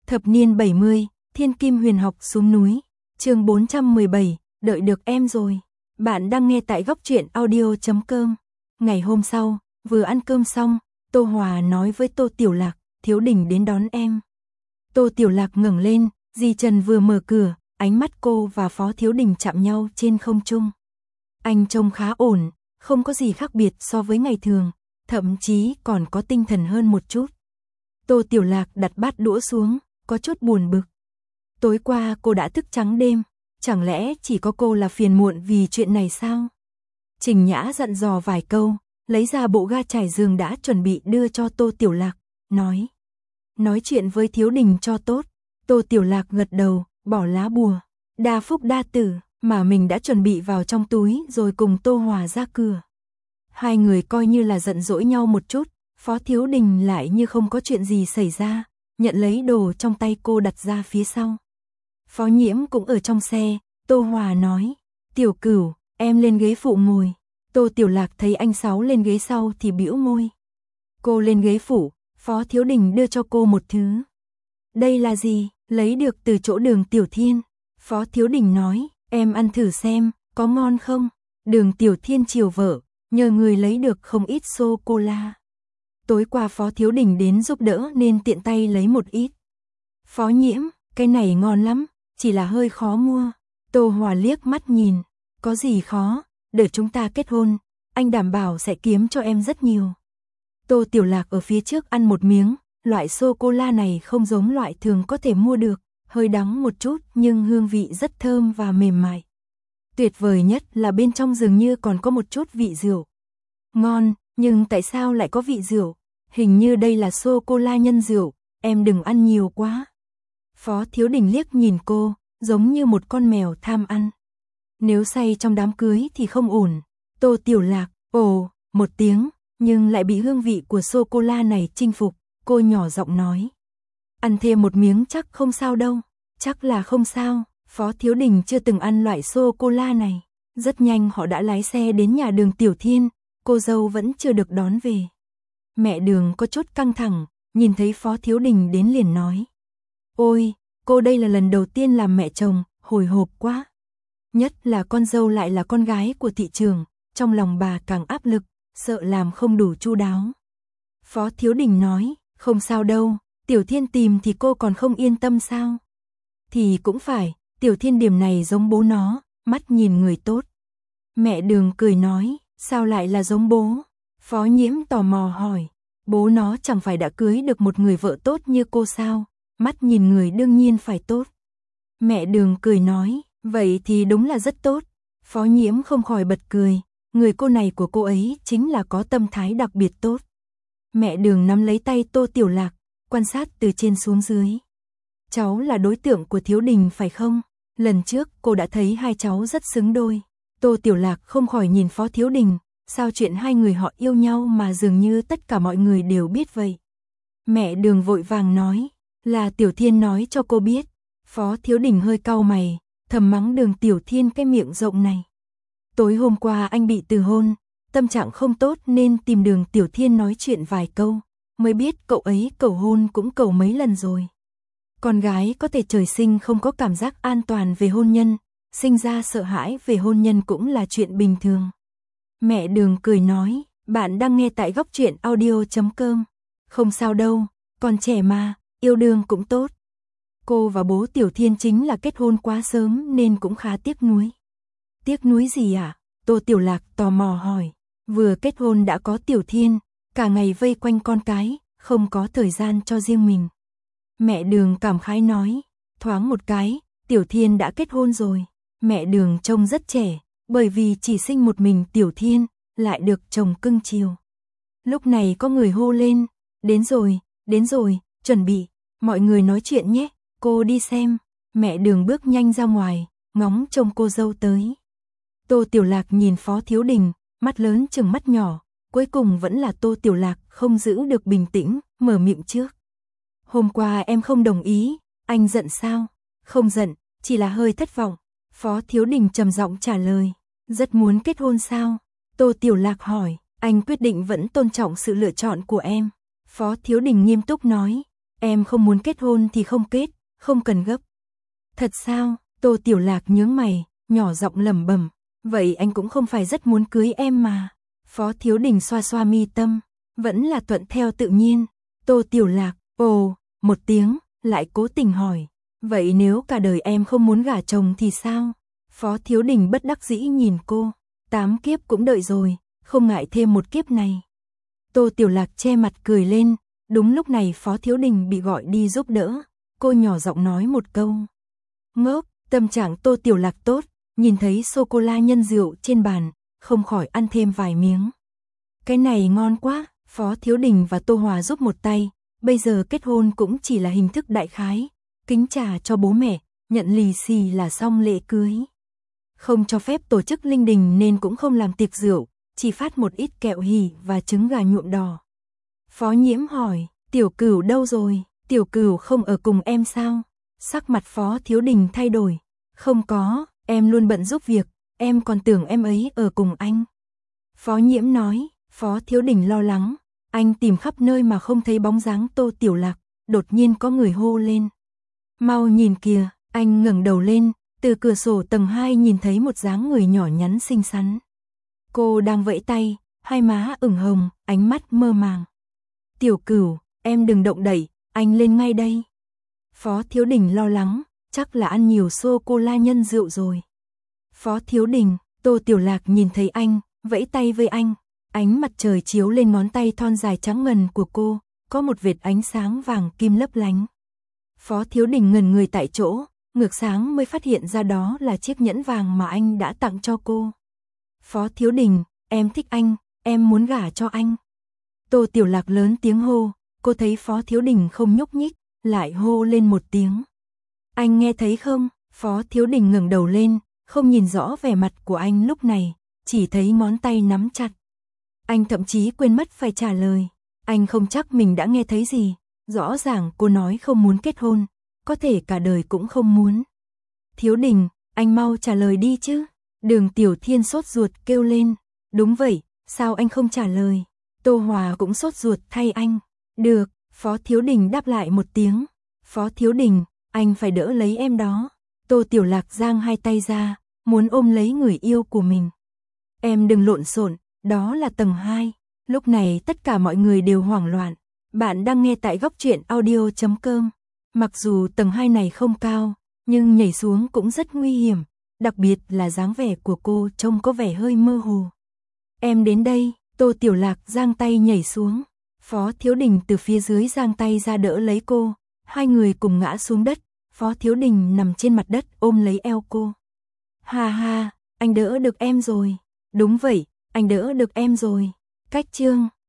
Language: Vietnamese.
Thập niên 70, Thiên Kim Huyền Học xuống núi. Chương 417, đợi được em rồi. Bạn đang nghe tại góc truyện audio.com. Ngày hôm sau, vừa ăn cơm xong, Tô Hòa nói với Tô Tiểu Lạc, Thiếu Đình đến đón em. Tô Tiểu Lạc ngẩng lên, Di Trần vừa mở cửa, ánh mắt cô và Phó Thiếu Đình chạm nhau trên không trung. Anh trông khá ổn, không có gì khác biệt so với ngày thường, thậm chí còn có tinh thần hơn một chút. Tô Tiểu Lạc đặt bát đũa xuống, có chút buồn bực. Tối qua cô đã thức trắng đêm, chẳng lẽ chỉ có cô là phiền muộn vì chuyện này sao? Trình Nhã dặn dò vài câu, lấy ra bộ ga trải giường đã chuẩn bị đưa cho Tô Tiểu Lạc, nói chuyện với Thiếu Đình cho tốt. Tô Tiểu Lạc gật đầu, bỏ lá bùa, đa phúc đa tử mà mình đã chuẩn bị vào trong túi rồi cùng Tô Hòa ra cửa. Hai người coi như là giận dỗi nhau một chút, Phó Thiếu Đình lại như không có chuyện gì xảy ra, nhận lấy đồ trong tay cô đặt ra phía sau. Phó Nhiễm cũng ở trong xe, Tô Hòa nói, Tiểu Cửu, em lên ghế phụ ngồi. Tô Tiểu Lạc thấy anh Sáu lên ghế sau thì bĩu môi. Cô lên ghế phụ, Phó Thiếu Đình đưa cho cô một thứ. Đây là gì? Lấy được từ chỗ Đường Tiểu Thiên. Phó Thiếu Đình nói, em ăn thử xem, có ngon không? Đường Tiểu Thiên chiều vợ, nhờ người lấy được không ít sô-cô-la. Tối qua Phó Thiếu Đình đến giúp đỡ nên tiện tay lấy một ít. Phó Nhiễm, cái này ngon lắm, chỉ là hơi khó mua. Tô Hòa liếc mắt nhìn, có gì khó, đợi chúng ta kết hôn, anh đảm bảo sẽ kiếm cho em rất nhiều. Tô Tiểu Lạc ở phía trước ăn một miếng, loại sô-cô-la này không giống loại thường có thể mua được, hơi đắng một chút nhưng hương vị rất thơm và mềm mại. Tuyệt vời nhất là bên trong dường như còn có một chút vị rượu. Ngon, nhưng tại sao lại có vị rượu? Hình như đây là sô-cô-la nhân rượu, em đừng ăn nhiều quá. Phó Thiếu Đình liếc nhìn cô, giống như một con mèo tham ăn. Nếu say trong đám cưới thì không ổn. Tô Tiểu Lạc, ồ, một tiếng, nhưng lại bị hương vị của sô-cô-la này chinh phục, cô nhỏ giọng nói. Ăn thêm một miếng chắc không sao đâu. Chắc là không sao, Phó Thiếu Đình chưa từng ăn loại sô-cô-la này. Rất nhanh họ đã lái xe đến nhà Đường Tiểu Thiên, cô dâu vẫn chưa được đón về. Mẹ Đường có chút căng thẳng, nhìn thấy Phó Thiếu Đình đến liền nói. Ôi, cô đây là lần đầu tiên làm mẹ chồng, hồi hộp quá. Nhất là con dâu lại là con gái của thị trường, trong lòng bà càng áp lực, sợ làm không đủ chu đáo. Phó Thiếu Đình nói, không sao đâu, Tiểu Thiên tìm thì cô còn không yên tâm sao? Thì cũng phải, Tiểu Thiên điểm này giống bố nó, mắt nhìn người tốt. Mẹ Đường cười nói, sao lại là giống bố? Phó Nhiễm tò mò hỏi, bố nó chẳng phải đã cưới được một người vợ tốt như cô sao? Mắt nhìn người đương nhiên phải tốt. Mẹ Đường cười nói, vậy thì đúng là rất tốt. Phó Nhiễm không khỏi bật cười, người cô này của cô ấy chính là có tâm thái đặc biệt tốt. Mẹ Đường nắm lấy tay Tô Tiểu Lạc, quan sát từ trên xuống dưới. Cháu là đối tượng của Thiếu Đình phải không? Lần trước cô đã thấy hai cháu rất xứng đôi. Tô Tiểu Lạc không khỏi nhìn Phó Thiếu Đình, sao chuyện hai người họ yêu nhau mà dường như tất cả mọi người đều biết vậy. Mẹ Đường vội vàng nói, là Tiểu Thiên nói cho cô biết. Phó Thiếu Đình hơi cau mày, thầm mắng Đường Tiểu Thiên cái miệng rộng này. Tối hôm qua anh bị từ hôn, tâm trạng không tốt nên tìm Đường Tiểu Thiên nói chuyện vài câu, mới biết cậu ấy cầu hôn cũng cầu mấy lần rồi. Con gái có thể trời sinh không có cảm giác an toàn về hôn nhân, sinh ra sợ hãi về hôn nhân cũng là chuyện bình thường. Mẹ Đường cười nói, bạn đang nghe tại góc truyện audio.com. Không sao đâu, còn trẻ mà, yêu đương cũng tốt. Cô và bố Tiểu Thiên chính là kết hôn quá sớm nên cũng khá tiếc nuối. Tiếc nuối gì à? Tô Tiểu Lạc tò mò hỏi. Vừa kết hôn đã có Tiểu Thiên, cả ngày vây quanh con cái, không có thời gian cho riêng mình. Mẹ Đường cảm khái nói, thoáng một cái, Tiểu Thiên đã kết hôn rồi. Mẹ Đường trông rất trẻ, bởi vì chỉ sinh một mình Tiểu Thiên, lại được chồng cưng chiều. Lúc này có người hô lên, đến rồi, chuẩn bị, mọi người nói chuyện nhé, cô đi xem. Mẹ Đường bước nhanh ra ngoài, ngóng trông cô dâu tới. Tô Tiểu Lạc nhìn Phó Thiếu Đình, mắt lớn chừng mắt nhỏ, cuối cùng vẫn là Tô Tiểu Lạc không giữ được bình tĩnh, mở miệng trước. Hôm qua em không đồng ý, anh giận sao? Không giận, chỉ là hơi thất vọng. Phó Thiếu Đình trầm giọng trả lời, rất muốn kết hôn sao? Tô Tiểu Lạc hỏi, anh quyết định vẫn tôn trọng sự lựa chọn của em. Phó Thiếu Đình nghiêm túc nói, em không muốn kết hôn thì không kết, không cần gấp. Thật sao? Tô Tiểu Lạc nhướng mày, nhỏ giọng lẩm bẩm, vậy anh cũng không phải rất muốn cưới em mà. Phó Thiếu Đình xoa xoa mi tâm, vẫn là thuận theo tự nhiên. Tô Tiểu Lạc, ồ, một tiếng, lại cố tình hỏi, vậy nếu cả đời em không muốn gả chồng thì sao? Phó Thiếu Đình bất đắc dĩ nhìn cô, 8 kiếp cũng đợi rồi, không ngại thêm một kiếp này. Tô Tiểu Lạc che mặt cười lên, đúng lúc này Phó Thiếu Đình bị gọi đi giúp đỡ, cô nhỏ giọng nói một câu. Ngốc, tâm trạng Tô Tiểu Lạc tốt, nhìn thấy sô-cô-la nhân rượu trên bàn, không khỏi ăn thêm vài miếng. Cái này ngon quá, Phó Thiếu Đình và Tô Hòa giúp một tay, bây giờ kết hôn cũng chỉ là hình thức đại khái, kính trà cho bố mẹ, nhận lì xì là xong lễ cưới. Không cho phép tổ chức linh đình nên cũng không làm tiệc rượu, chỉ phát một ít kẹo hỉ và trứng gà nhuộm đỏ. Phó Nhiễm hỏi, Tiểu Cửu đâu rồi, Tiểu Cửu không ở cùng em sao? Sắc mặt Phó Thiếu Đình thay đổi, không có, em luôn bận giúp việc, em còn tưởng em ấy ở cùng anh. Phó Nhiễm nói, Phó Thiếu Đình lo lắng, anh tìm khắp nơi mà không thấy bóng dáng Tô Tiểu Lạc, đột nhiên có người hô lên. Mau nhìn kìa, anh ngẩng đầu lên, từ cửa sổ tầng 2 nhìn thấy một dáng người nhỏ nhắn xinh xắn. Cô đang vẫy tay, hai má ửng hồng, ánh mắt mơ màng. Tiểu Cửu, em đừng động đậy, anh lên ngay đây. Phó Thiếu Đình lo lắng, chắc là ăn nhiều sô-cô-la nhân rượu rồi. Phó Thiếu Đình, Tô Tiểu Lạc nhìn thấy anh, vẫy tay với anh. Ánh mặt trời chiếu lên ngón tay thon dài trắng ngần của cô, có một vệt ánh sáng vàng kim lấp lánh. Phó Thiếu Đình ngẩn người tại chỗ, ngược sáng mới phát hiện ra đó là chiếc nhẫn vàng mà anh đã tặng cho cô. Phó Thiếu Đình, em thích anh, em muốn gả cho anh. Tô Tiểu Lạc lớn tiếng hô, cô thấy Phó Thiếu Đình không nhúc nhích, lại hô lên một tiếng. Anh nghe thấy không? Phó Thiếu Đình ngẩng đầu lên, không nhìn rõ vẻ mặt của anh lúc này, chỉ thấy ngón tay nắm chặt. Anh thậm chí quên mất phải trả lời, anh không chắc mình đã nghe thấy gì, rõ ràng cô nói không muốn kết hôn, có thể cả đời cũng không muốn. Thiếu Đình, anh mau trả lời đi chứ. Đường Tiểu Thiên sốt ruột kêu lên, đúng vậy, sao anh không trả lời? Tô Hòa cũng sốt ruột thay anh. Được, Phó Thiếu Đình đáp lại một tiếng. Phó Thiếu Đình, anh phải đỡ lấy em đó. Tô Tiểu Lạc giang hai tay ra, muốn ôm lấy người yêu của mình. Em đừng lộn xộn, đó là tầng 2. Lúc này tất cả mọi người đều hoảng loạn. Bạn đang nghe tại góc truyện audio.com. Mặc dù tầng 2 này không cao, nhưng nhảy xuống cũng rất nguy hiểm, đặc biệt là dáng vẻ của cô trông có vẻ hơi mơ hồ. Em đến đây, Tô Tiểu Lạc giang tay nhảy xuống. Phó Thiếu Đình từ phía dưới giang tay ra đỡ lấy cô, hai người cùng ngã xuống đất, Phó Thiếu Đình nằm trên mặt đất ôm lấy eo cô. Ha ha, anh đỡ được em rồi. Đúng vậy, anh đỡ được em rồi. Cách chương